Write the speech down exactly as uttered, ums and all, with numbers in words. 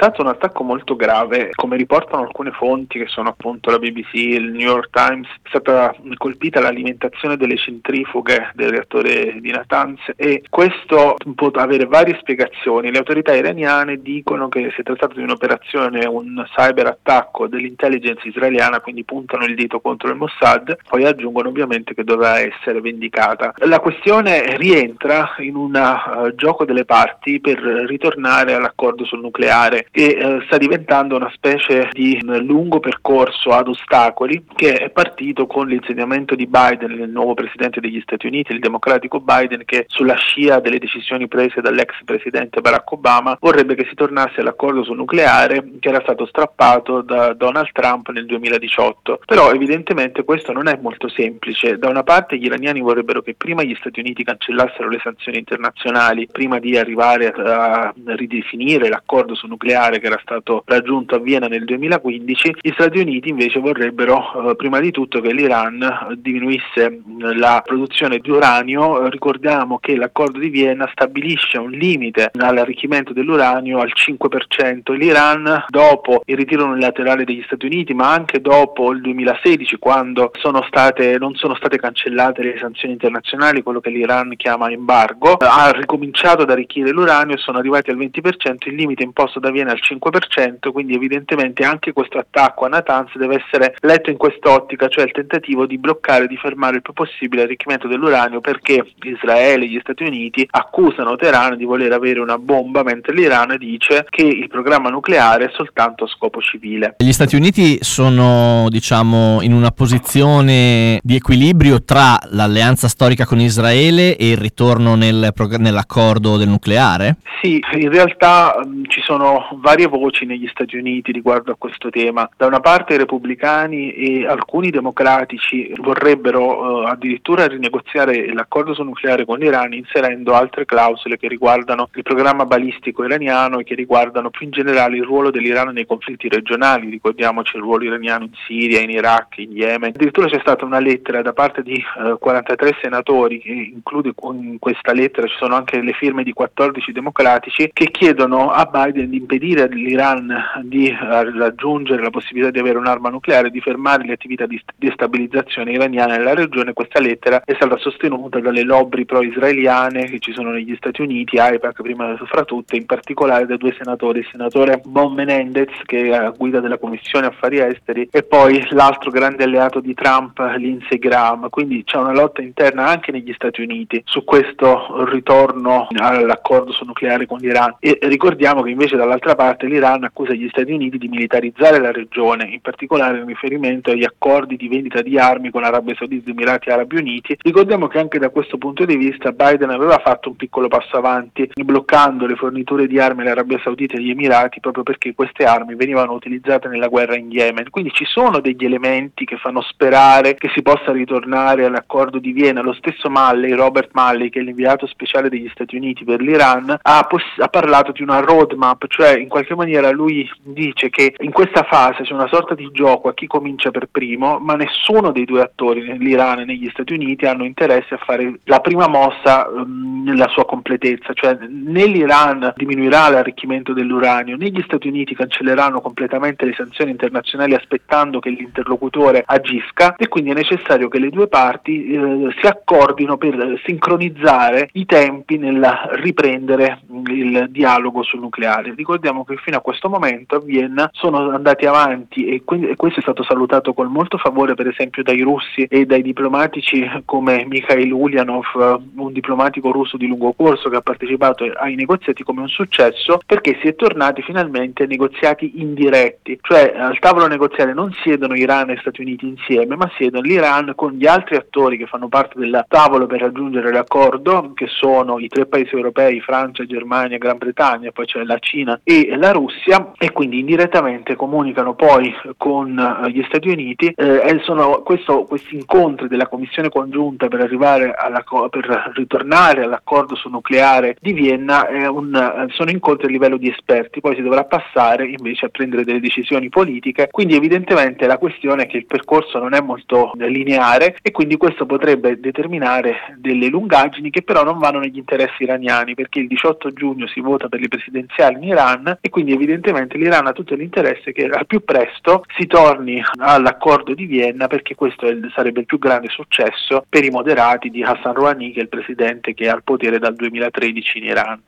stato un attacco molto grave, come riportano alcune fonti che sono appunto la B B C, il New York Times. È stata colpita l'alimentazione delle centrifughe del reattore di Natanz e questo può avere varie spiegazioni. Le autorità iraniane dicono che si è trattato di un'operazione, un cyber attacco dell'intelligence israeliana, quindi puntano il dito contro il Mossad, poi aggiungono ovviamente che dovrà essere vendicata. La questione rientra in un uh, gioco delle parti per ritornare all'accordo sul nucleare che uh, sta diventando una specie di uh, lungo percorso ad ostacoli che è partito con l'insediamento di Biden, il nuovo presidente degli Stati Uniti, il democratico Biden, che sulla scia delle decisioni prese dall'ex presidente Barack Obama vorrebbe che si tornasse all'accordo sul nucleare che era stato strappato da Donald Trump nel duemiladiciotto. Però evidentemente questo non è molto semplice. Da una parte gli iraniani vorrebbero che prima gli Stati Uniti cancellassero le sanzioni internazionali prima di arrivare a ridefinire l'accordo sul nucleare che era stato raggiunto a Vienna nel duemilaquindici. Gli Stati Uniti invece vorrebbero eh, prima di tutto che l'Iran diminuisse la produzione di uranio. Ricordiamo che l'accordo di Vienna stabilisce un limite all'arricchimento dell'uranio al cinque per cento. L'Iran, dopo il ritiro unilaterale degli Stati Uniti, ma anche dopo il duemilasedici, quando sono state non sono state cancellate le sanzioni internazionali, quello che l'Iran chiama embargo, ha ricominciato ad arricchire l'uranio e sono arrivati al venti per cento, il limite imposto da Vienna è al cinque per cento, quindi evidentemente anche questo attacco a Natanz deve essere letto in quest'ottica, cioè il tentativo di bloccare, di fermare il più possibile l'arricchimento dell'uranio, perché Israele e gli Stati Uniti accusano Teheran di voler avere una bomba, mentre l'Iran dice che il programma nucleare è soltanto a scopo civile. Gli Stati Uniti sono, diciamo, in una posizione di equilibrio tra l'alleanza storica con Israele e il ritorno nel prog- nell'accordo del nucleare? Sì, in realtà mh, ci sono varie voci negli Stati Uniti riguardo a questo tema. Da una parte i repubblicani e alcuni democratici vorrebbero uh, addirittura rinegoziare l'accordo sul nucleare con l'Iran inserendo altre clausole che riguardano il programma balistico iraniano e che riguardano più in generale il ruolo dell'Iran nei conflitti regionali. Ricordiamoci il ruolo iraniano in Siria, in Iraq, in Yemen. Addirittura c'è stata una lettera da parte di uh, quarantatré senatori, che include in questa lettera ci sono anche le firme di quattordici democratici, che chiedono a Biden di impedire all'Iran di uh, raggiungere la possibilità di avere un'arma nucleare, di fermare le attività di destabilizzazione iraniana nella regione. Questa lettera è stata sostenuta dalle lobby pro-israeliane che ci sono negli Stati Uniti, AIPAC prima fra tutte, in particolare da due senatori, il senatore Bon Menendez, che è a guida della Commissione Affari Esteri, e poi l'altro grande alleato di Trump, Lindsey Graham. Quindi c'è una lotta interna anche negli Stati Uniti su questo ritorno all'accordo sul nucleare con l'Iran, e ricordiamo che invece dall'altra parte l'Iran accusa gli Stati Uniti di militarizzare la regione, in particolare in riferimento agli accordi di vendita di armi con Arabia Saudita e Emirati Arabi Uniti. Ricordiamo che anche da questo punto di vista Biden aveva fatto un piccolo passo avanti bloccando le forniture di armi all'Arabia Saudita e agli Emirati, proprio perché queste armi venivano utilizzate nella guerra in Yemen. Quindi ci sono degli elementi che fanno sperare che si possa ritornare all'accordo di Vienna. Lo stesso Malley, Robert Malley, che è l'inviato speciale degli Stati Uniti per l'Iran, ha, poss- ha parlato di una roadmap, cioè in qualche maniera lui dice che in questa fase c'è una sorta di gioco a chi comincia per primo, ma nessuno dei due attori, nell'Iran e negli Stati Uniti, hanno interesse a fare la prima mossa um, nella sua completezza, cioè né l'Iran diminuirà l'arricchimento dell'uranio, né gli Stati Uniti cancelleranno completamente le sanzioni internazionali aspettando che l'interlocutore agisca, e quindi è necessario che le due parti eh, si accordino per sincronizzare i tempi nel riprendere il dialogo sul nucleare. Ricordiamo che fino a questo momento a Vienna sono andati avanti, e, quindi, e questo è stato salutato con molto favore per esempio dai russi e dai diplomatici come Mikhail Ulyanov, un diplomatico russo di lungo corso che ha partecipato ai negoziati, come un successo, perché si è tornati finalmente a negoziati indiretti, cioè al tavolo negoziale non siedono Iran e Stati Uniti insieme, ma siedono l'Iran con gli altri attori che fanno parte del tavolo per raggiungere l'accordo, che sono i tre paesi europei, Francia, Germania, Gran Bretagna, poi c'è la Cina e la Russia, e quindi indirettamente comunicano poi con uh, gli Stati Uniti. Eh, e sono questo, questi incontri della commissione congiunta per arrivare alla, per ritornare all'accordo sul nucleare di Vienna è un, sono incontri a livello di esperti, poi si dovrà passare invece a prendere delle decisioni politiche. Quindi evidentemente la questione è che il percorso non è molto lineare, e quindi questo potrebbe determinare delle lungaggini che però non vanno negli interessi iraniani, perché il diciotto giugno si vota per le presidenziali in Iran Iran, e quindi evidentemente l'Iran ha tutto l'interesse che al più presto si torni all'accordo di Vienna, perché questo è il, sarebbe il più grande successo per i moderati di Hassan Rouhani, che è il presidente che è al potere dal duemilatredici in Iran.